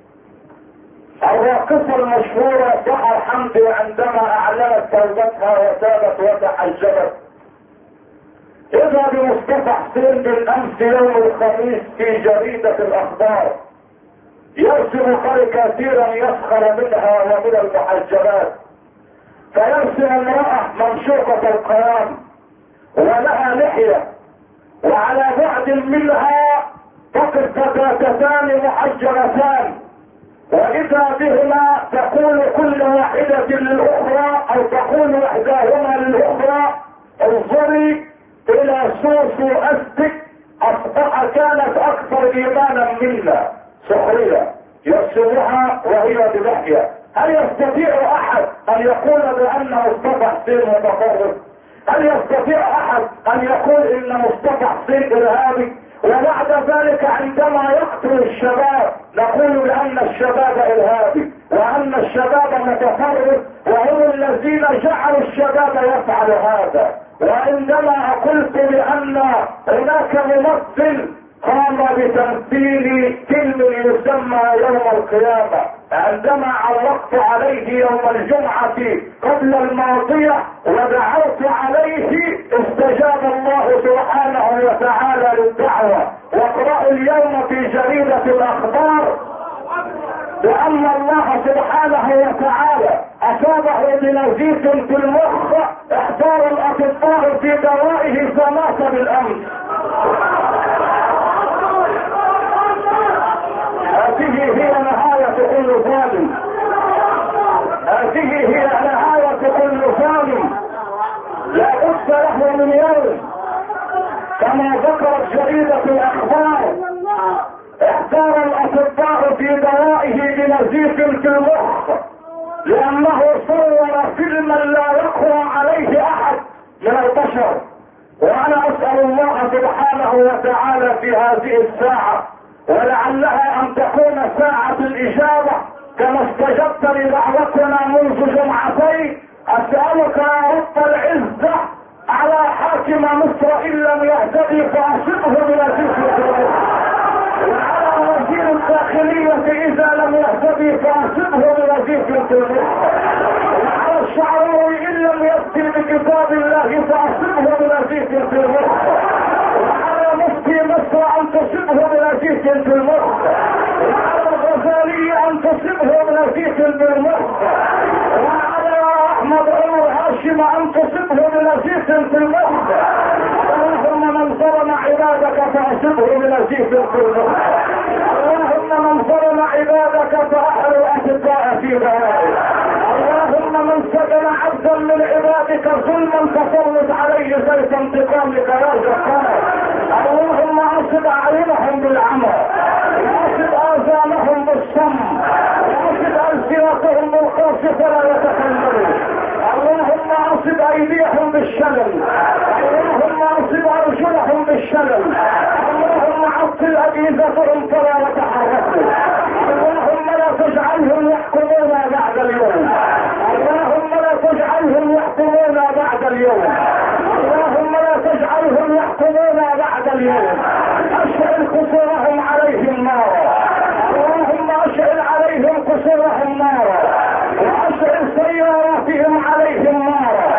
الراقصة المشهورة سحر حمدي عندما اعلنت توبتها وتابت وتحجبت، اذا بمصطفى حسين بالامس يوم الخميس في جريدة الاخبار يرسم كاريكاتيرا يسخر منها ومن المحجبات، فيرسم امرأة منشوقة القيام ولها لحية، وعلى بعد منها تقف فتاتان محجبتان، واذا بهما تقول كل واحدة للاخرى او تقول احداهما للاخرى انظري الى سوس استك اصبح كانت اكثر ايمانا منا. سخرية يرسمها وهي بلحية. هل يستطيع احد ان يقول بان مصطفى حسين متطرف؟ هل يستطيع احد ان يقول ان مصطفى حسين ارهابي؟ وبعد ذلك عندما يقتل الشباب نقول بان الشباب ارهابي وان الشباب متفرد وهم الذين جعلوا الشباب يفعل هذا. وعندما قلت بان هناك ممثل قام بتمثيل فيلم يسمى يوم القيامة، عندما علقت عليه يوم الجمعة قبل الماضية ودعوت عليه استجاب الله سبحانه وتعالى للدعوة. واقرأوا اليوم في جريدة الاخبار بان الله سبحانه وتعالى اصابه بنزيف في المخ احضار الاطباء في دوائه فمات بالامس. هذه هي نهاية كل ظالم، هذه هي نهاية كل ظالم. لا بد له من يوم كما ذكرت جريدة الاخبار احضار الاطباء في دوائه بنزيف في المخ لانه صور فيلما لا يقوى عليه احد من البشر. وانا اسأل الله سبحانه وتعالى في هذه الساعة ولعلها ان تكون ساعة الاجابة كما استجبت لدعوتنا منذ جمعتين، اسألك يا رب العزة على حاكم مصر ان لم يهتدي فاصبه بنزيف الجمهور، وعلى وزير الداخلية اذا لم يهتدي فاصبه بنزيف الجمهور، وعلى الشعراوي ان لم يأتي بكتاب الله فاصبه بنزيف الجمهور، وعلى مفتي مصر ان تصبه بنزيف في المخ، وعلى الغزالي ان تصبه بنزيف في المخ، وعلى احمد عمر هاشم ان تصبه بنزيف في المخ. اللهم من ظلم عبادك فاصبه من الجيف القلوب. اللهم من ظلم عبادك فاحر الاشقاء في بلائه. اللهم من سجن عبدا من عبادك ظلما فسلط عليه سيف انتقامك يا جبار. اللهم اصب اعينهم بالعمى، واصب اذانهم بالصم، واصب السنتهم بالقرص فلا يتكلمون. اللهم اصب ايديهم بالشلل، اللهم اصب ارجلهم بالشلل، اللهم عطل اجهزتهم فلا يتحركوا. اللهم لا تجعلهم يحكمون بعد اليوم، اللهم لا تجعلهم يحكمون بعد اليوم، اللهم لا تجعلهم يحكمون بعد اليوم. اشعل قصورهم عليهم نارا، اللهم اشعل عليهم قصورهم نارا، واشعل سياراتهم عليهم نارا،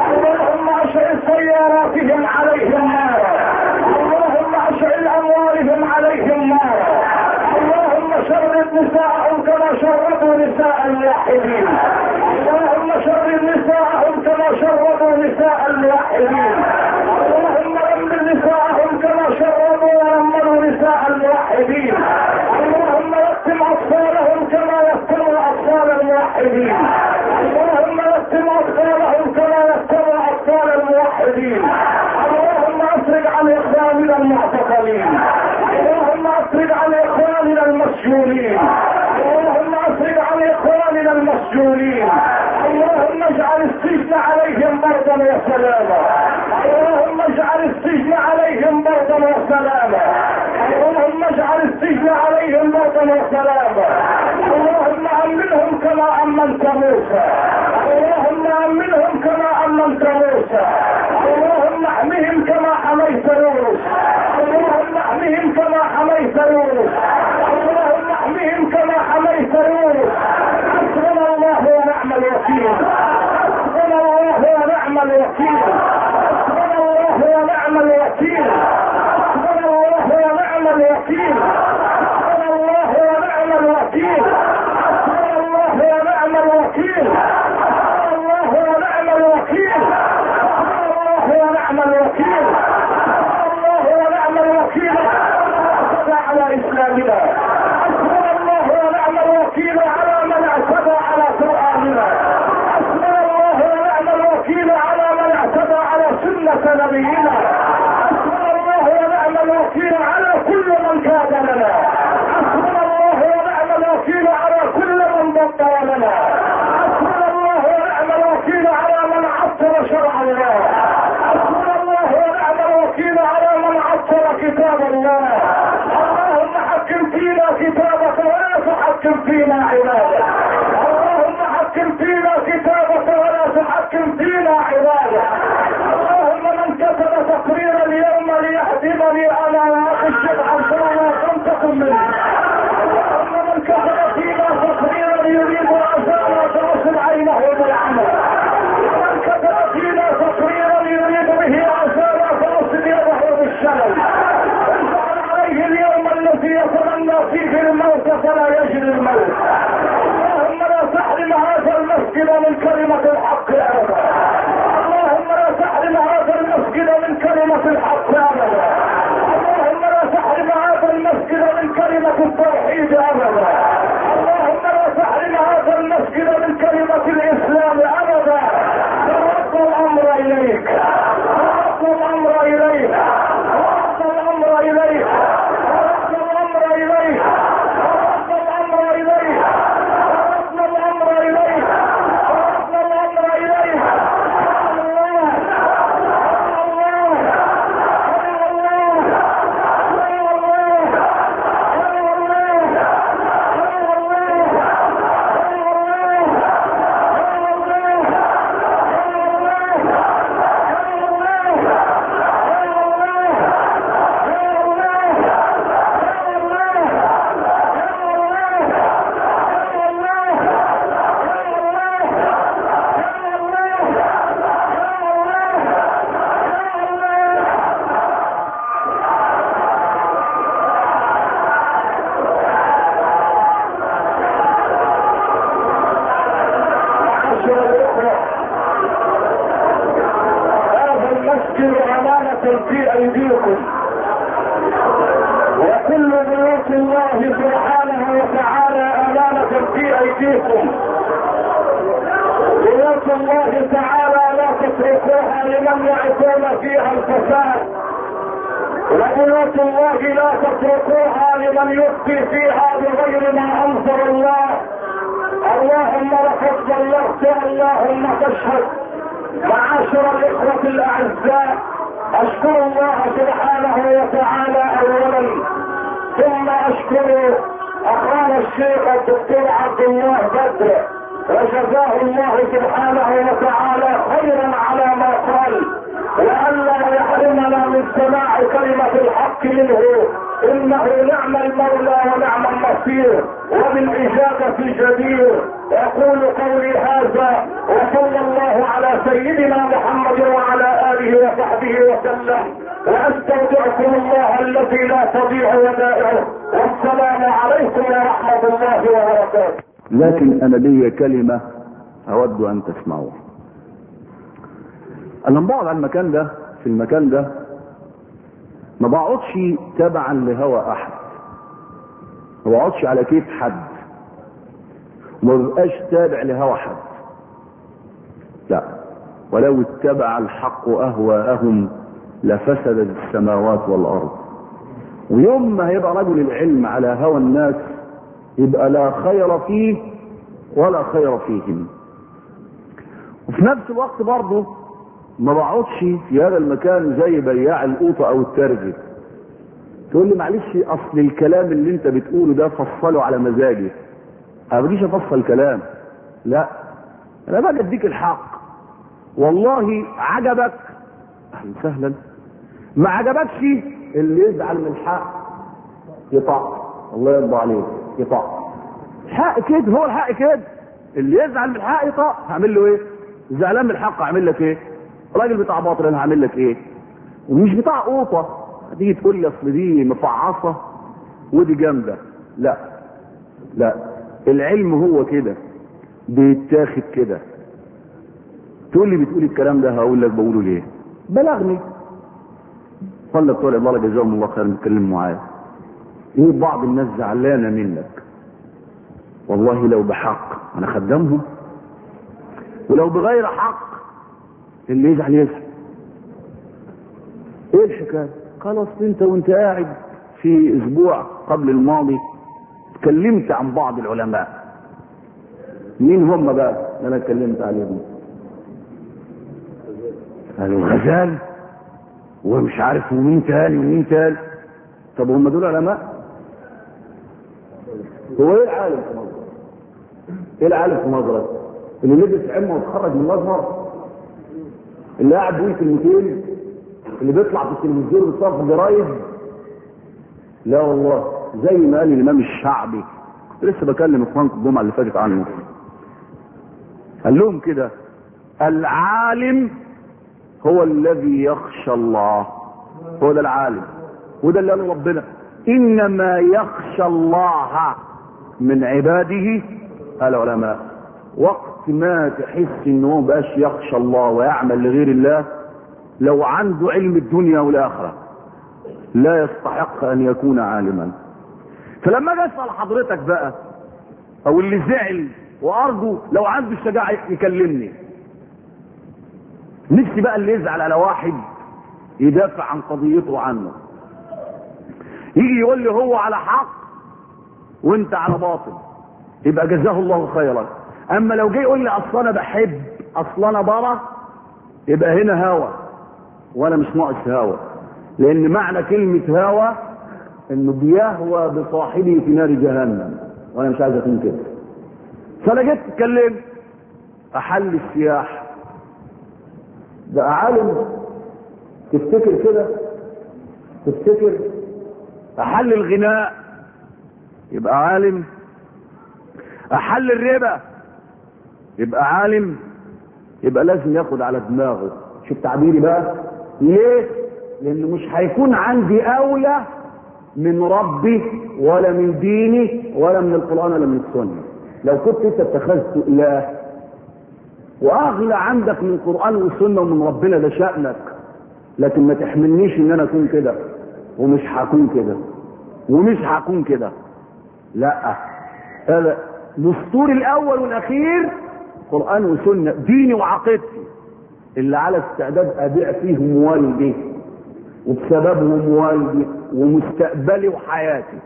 اللهم اشعل سياراتهم عليهم نارا، اللهم اشعل اموالهم عليهم نارا، اللهم شرد نساءهم كما شردوا نساء الموحدين، اللهم شرد نساءهم كما شردوا نساء الموحدين، اللهم دمر نساءهم كما شردوا ودمروا نساء الموحدين، اللهم يتم اطفالهم كما يتم اطفال الموحدين، اللهم يتم اطفالهم كما يتم اطفال الموحدين، اللهم افرج عن اخواننا المعتقلين، اللهم افرج عن اخواننا المسجونين، اللهم افرج عن اخواننا المسجونين، اللهم اجعل السجن عليهم بردا وسلاما، اللهم اجعل السجن عليهم بردا وسلاما، اللهم اجعل السجن عليهم بردا وسلاما، اللهم امنهم كما امنت موسى، اللهم امنهم كما امنت موسى، اللهم احمهم كما حميت يونس، اللهم احمهم كما حميت يونس، اللهم احمهم كما حميت يونس. حسبنا الله ونعم الوكيل، حسبنا الله ونعم الوكيل، حسبنا الله ونعم الوكيل، حسبنا الله ونعم الوكيل، حسبنا الله ونعم الوكيل، حسبنا الله ونعم الوكيل، حسبنا الله ونعم الوكيل، حسبنا الله ونعم الوكيل، حسبنا الله ونعم الوكيل. اعتدى على اسلامنا، حسبنا الله ونعم الوكيل على من اعتدى على قراننا، حسبنا الله ونعم الوكيل على من اعتدى على سنه نبينا، حسبنا الله ونعم الوكيل على كل من كاد لنا، حسبنا الله ونعم الوكيل على كل من ضد لنا، حسبنا الله ونعم الوكيل على من عطل شرع الله، حسبنا الله ونعم الوكيل على من عطل كتاب الله. اللهم حكم فينا كتابك ولا تحكم فينا عبادك، اللهم حكم فينا كتابك ولا تحكم فينا عبادك. اللهم من كتب تقريرا اليوم ليهدمني انا واخي الشبع فلا تنتقم منه، اللهم من كتب فينا تقريرا يريد اذانا فاصل عينه بالعمل، ومن كتب فينا تقريرا يريد به اذانا فاصل يده بالشلل، واجعل عليه اليوم الذي يتمنى فيه الموت فلا يجري الموت. اللهم لا تحرم هذا المسجد من كلمة الحق ابدا، اللهم لا تحرم هذا المسجد من كلمة الحق ابدا، اللهم لا تحرم هذا المسجد من كلمة التوحيد ابدا، اللهم لا تحرم هذا المسجد من كلمة الاسلام ابدا. ورد الامر اليك، ورد الامر اليك، ورد الامر اليك، ورد الامر اليك، ورد الامر اليك، ورد الامر اليك، ورد الامر الله تعالى لا تتركوها لمن يعثون فيها الفساد، وبيوت الله لا تتركوها لمن يفتي فيها بغير ما انزل الله. اللهم لقد بلغت، اللهم تشهد. معاشر الاخوة الاعزاء، اشكر الله سبحانه وتعالى اولا، ثم اشكر اخانا الشيخ الدكتور عبد الله بدر، وجزاه الله سبحانه وتعالى خيرا على ما قال، وألا يحرمنا من سماع كلمة الحق منه، إنه نعم المولى ونعم النصير، وبالإجابة جدير. أقول قولي هذا، وصلى الله على سيدنا محمد وعلى آله وصحبه وسلم، وأستودعكم الله الذي لا تضيع ودائعه، والسلام عليكم ورحمة الله وبركاته. لكن أنا لي كلمة أود أن تسمعوها. أنا بقعد على المكان ده، في المكان ده ما بقعدش تبعا لهوى أحد، ما بقعدش على كيف حد، وما ببقاش تابع لهوى حد، لا. ولو اتبع الحق أهواءهم لفسدت السماوات والأرض. ويوم ما هيبقى رجل العلم على هوى الناس يبقى لا خير فيه ولا خير فيهم. وفي نفس الوقت برضه ما بقعدش في هذا المكان زي بياع القوطه او الترجي تقول لي معلش اصل الكلام اللي انت بتقوله ده فصله على مزاجي. انا ما بديش افصل كلام، لا، انا بقى اديك الحق. والله عجبك اهلا وسهلا، ما عجبكش اللي يزعل من الحق يطع، الله يرضى عليك يطع. الحق كده، هو الحق كده، اللي يزعل من الحق يطع. هعمل له ايه؟ زعلان من الحق هعمل لك ايه؟ راجل بتاع باطل انا هعمل لك ايه؟ ومش بتاع قوطه هتيجي تقول لي اصل دي مفعصه ودي جامده. لا لا، العلم هو كده، بيتاخد كده. تقول لي بتقول الكلام ده، هقول لك بقوله ليه؟ بلغني. صلى بتوع الله جزاهم الله خير بيتكلموا معايا. ايه بعض الناس زعلانه منك، والله لو بحق انا خدمهم، ولو بغير حق اللي يزعل يزعل. ايه الحكايه؟ خلاص انت وانت قاعد في اسبوع قبل الماضي اتكلمت عن بعض العلماء. مين هم بقى اللي انا اتكلمت عليهم؟ قالوا الغزالي ومش عارف ومين تاني ومين تاني. طب هم دول علماء؟ هو ايه العالم في مصر؟ ايه العالم في مصر؟ اللي لبس عمه وتخرج من الازهر، اللي قاعد بيقول كلمتين، اللي بيطلع في التلفزيون ويصور في جرايد؟ لا والله، زي ما قال الامام الشعبي، كنت لسه بكلم اخوانكم الجمعه اللي فاتت عنه، قال لهم كده: العالم هو الذي يخشى الله. هو ده العالم، وده اللي قاله ربنا: انما يخشى الله من عباده العلماء. وقت ما تحس ان هو مبقاش يخشى الله ويعمل لغير الله، لو عنده علم الدنيا والاخره لا يستحق ان يكون عالما. فلما اجي اسال حضرتك بقى، او اللي زعل، وارجو لو عنده الشجاعه يكلمني، نفسي بقى اللي يزعل على واحد يدافع عن قضيته عنه، يجي يقول لي هو على حق وانت على باطل، يبقى جزاه الله خيرا. اما لو جه يقول لي اصل انا بحب، اصل انا برا، يبقى هنا هوى وانا مش ناقص هوى. لان معنى كلمه هوى انه بيهوى بصاحبه في نار جهنم، وانا مش عايز اكون كده. فانا جيت اتكلم احل السياح، بقى عالم؟ تفتكر كده؟ تفتكر احل الغناء يبقى عالم؟ احل الربا يبقى عالم؟ يبقى لازم ياخد على دماغه. شوف تعبيري بقى ليه؟ لانه مش هيكون عندي اولى من ربي ولا من ديني ولا من القرآن ولا من السنة. لو كنت انت اتخذت اله واغلى عندك من القرآن والسنة ومن ربنا، ده شأنك، لكن ما تحملنيش ان انا اكون كده، ومش هكون كده، ومش هكون كده. لا، هذا الدستور الاول والاخير قرآن وسنة، ديني وعقيدتي اللي على استعداد ابيع فيهم والدي وبسببهم والدي ومستقبلي وحياتي.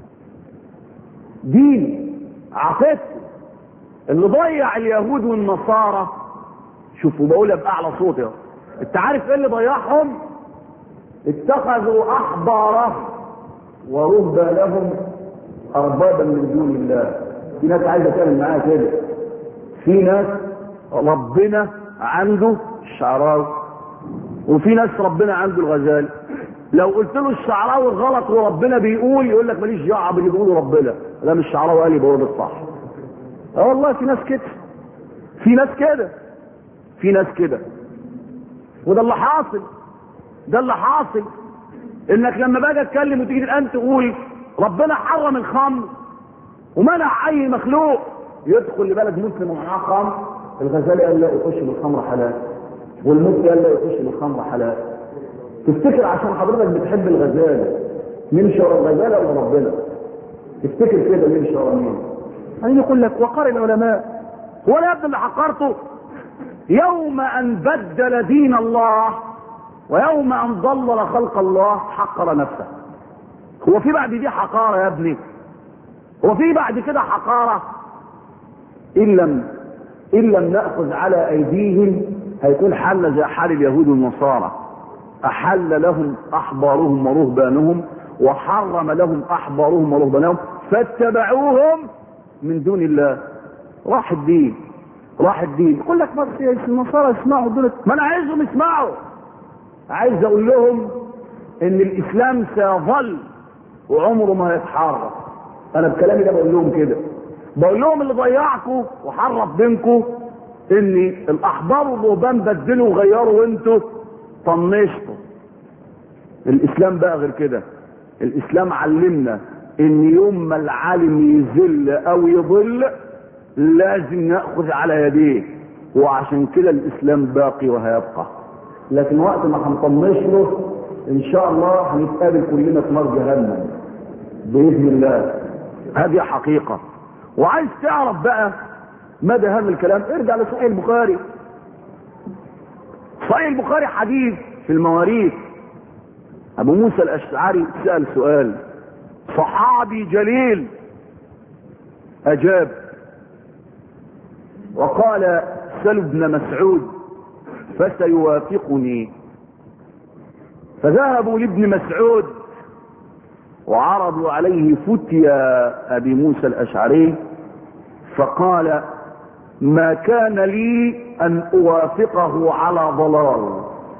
ديني عقيدتي اللي ضيع اليهود والنصارى. شوفوا بقولها باعلى صوت يا انت عارف ايه اللي ضيعهم؟ اتخذوا احبارهم ورهبانهم اربابا من دون الله. في ناس عايزه تعمل معاها كده. في ناس ربنا عنده الشعراوي وفي ناس ربنا عنده الغزالي. لو قلت له الشعراوي غلط وربنا بيقول يقول لك ماليش دعوه باللي بيقوله ربنا، لا مش الشعراوي قال لي بقول الصح. اه والله في ناس كده، في ناس كده، في ناس كده. وده اللي حاصل، ده اللي حاصل انك لما باجي اتكلم وتيجي الان تقول ربنا حرم الخمر ومنع اي مخلوق يدخل لبلد مسلم ومعاه خمر، الغزالي قال لا يخش بالخمر حلال والمفتي قال لا يخش بالخمر حلال. تفتكر عشان حضرتك بتحب الغزالي مين شرع الغزالي ولا ربنا؟ تفتكر كده مين شرع مين؟ يعني يقول لك وقار العلماء. هو لا يبدو اللي حقرته يوم ان بدل دين الله ويوم ان ضلل خلق الله حقر نفسه. هو في بعد دي حقاره يا ابني؟ هو في بعد كده حقاره؟ ان لم ان لم ناخذ على ايديهم هيكون حل زي حال اليهود والنصارى. احل لهم احبارهم ورهبانهم وحرم لهم احبارهم ورهبانهم فاتبعوهم من دون الله. راح الدين، راح الدين. يقول لك بس يا النصارى اسمعوا دول، ما انا عايزهم يسمعوا. عايز اقول لهم ان الاسلام سيظل وعمره ما هيتحرك. انا بكلامي ده بقول لهم كده، بقول لهم اللي ضيعكم وحرف بينكم ان الاحبار والرهبان بدلوا وغيروا وانتوا طنشتوا. الاسلام بقى غير كده. الاسلام علمنا ان يوم ما العالم يذل او يضل لازم ناخذ على يديه، وعشان كده الاسلام باقي وهيبقى. لكن وقت ما هنطنش له ان شاء الله هنتقابل كلنا في نار جهنم باذن الله. هذه حقيقه. وعايز تعرف بقى مدى هذا الكلام ارجع لصحيح البخاري. صحيح البخاري حديث في المواريث. ابو موسى الاشعري سأل سؤال، صحابي جليل اجاب وقال سل ابن مسعود فسيوافقني. فذهبوا لابن مسعود وعرضوا عليه فتيا ابي موسى الاشعري فقال ما كان لي ان اوافقه على ضلال،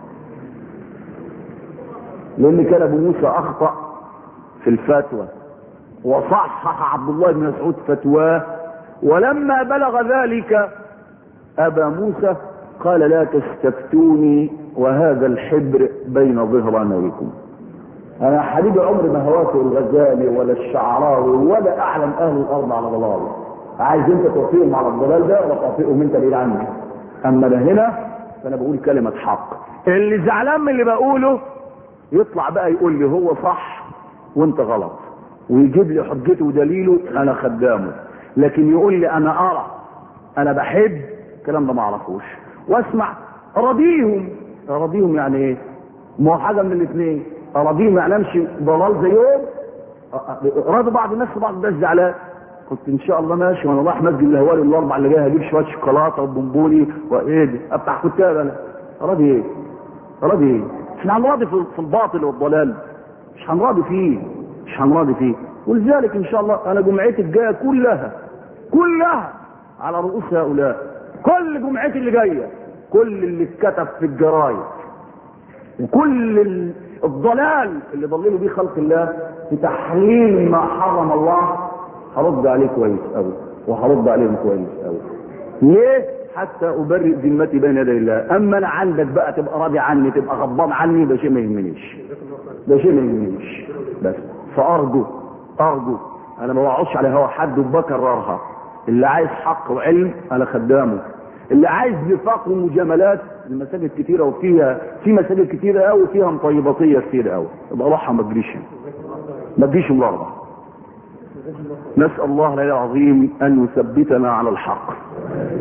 لان كان ابو موسى اخطأ في الفتوى وصحح عبد الله بن مسعود فتواه. ولما بلغ ذلك ابا موسى قال لا تستفتوني وهذا الحبر بين ظهرانيكم. انا حبيبي عمري ما هوافق الغزالي ولا الشعراوي ولا اعلم اهل الارض على ضلال. عايز انت توافقهم على الضلال ده ولا توافقهم انت بعيد عنك؟ اما انا هنا فانا بقول كلمه حق. اللي زعلان من اللي بقوله يطلع بقى يقول لي هو صح وانت غلط ويجيب لي حجته ودليله، انا خدامه. لكن يقول لي انا ارى انا بحب الكلام ده ما اعرفوش واسمع اراضيهم. اراضيهم يعني ايه؟ ما هو حاجه من الاثنين، اراضيهم يعني امشي ضلال زيهم. راضي بعض الناس بعض الناس زعلان. كنت ان شاء الله ماشي وانا رايح مسجد الهواري الاربع اللي جاي هجيب شويه شوكولاته وبونبوني وايه دي افتح كتاب. انا راضي ايه؟ راضي ايه؟ احنا هنراضي في الباطل والضلال، مش هنراضي فيه، مش هنراضي فيه. ولذلك ان شاء الله انا جمعتي الجايه كلها كلها على رؤوس هؤلاء. كل جمعتي اللي جايه كل اللي اتكتب في الجرايد وكل الضلال اللي ضللوا بيه خلق الله في تحليل ما حرم الله هرد عليه كويس قوي وهرد عليهم كويس قوي. ليه؟ حتى ابرئ ذمتي بين يدي الله. اما انا عندك بقى تبقى راضي عني تبقى غضبان عني ده شيء ما يهمنيش، ده شيء ما يهمنيش. بس فارجو ارجو انا ما بقعدش على هوا حد وبكررها. اللي عايز حق وعلم انا خدامه. اللي عايز نفاق ومجاملات المساجد كتيره وفيها في مساجد كتيره قوي فيها مطيباتيه كتير قوي يبقى روحها ما تجريش ما تجيش الاربع. نسال الله العظيم ان يثبتنا على الحق.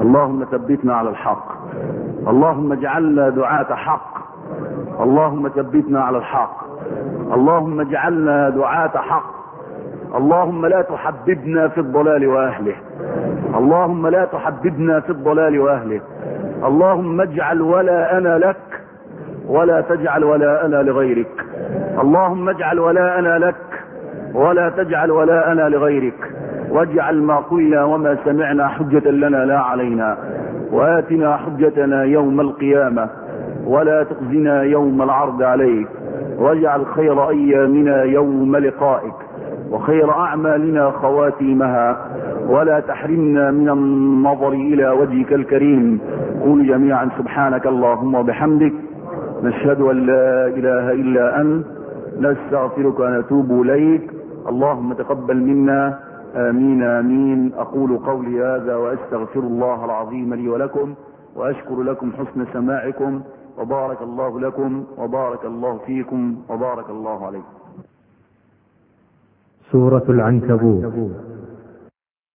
اللهم ثبتنا على الحق، اللهم اجعلنا دعاة حق، اللهم ثبتنا على الحق، اللهم اجعلنا دعاة حق، اللهم لا تحببنا في الضلال واهله، اللهم لا تحببنا في الضلال واهله، اللهم اجعل ولا انا لك ولا تجعل ولا انا لغيرك، اللهم اجعل ولا انا لك ولا تجعل ولا انا لغيرك، واجعل ما قلنا وما سمعنا حجة لنا لا علينا، وآتنا حجتنا يوم القيامة ولا تخزنا يوم العرض عليك، واجعل خير أيامنا يوم لقائك، وخير أعمالنا خواتيمها، ولا تحرمنا من النظر إلى وجهك الكريم. قول جميعا سبحانك اللهم وبحمدك، نشهد أن لا إله إلا أنت، نستغفرك ونتوب إليك. اللهم تقبل منا، آمين آمين. أقول قولي هذا وأستغفر الله العظيم لي ولكم، وأشكر لكم حسن سماعكم، وبارك الله لكم وبارك الله فيكم وبارك الله عليكم. سورة العنكبوت.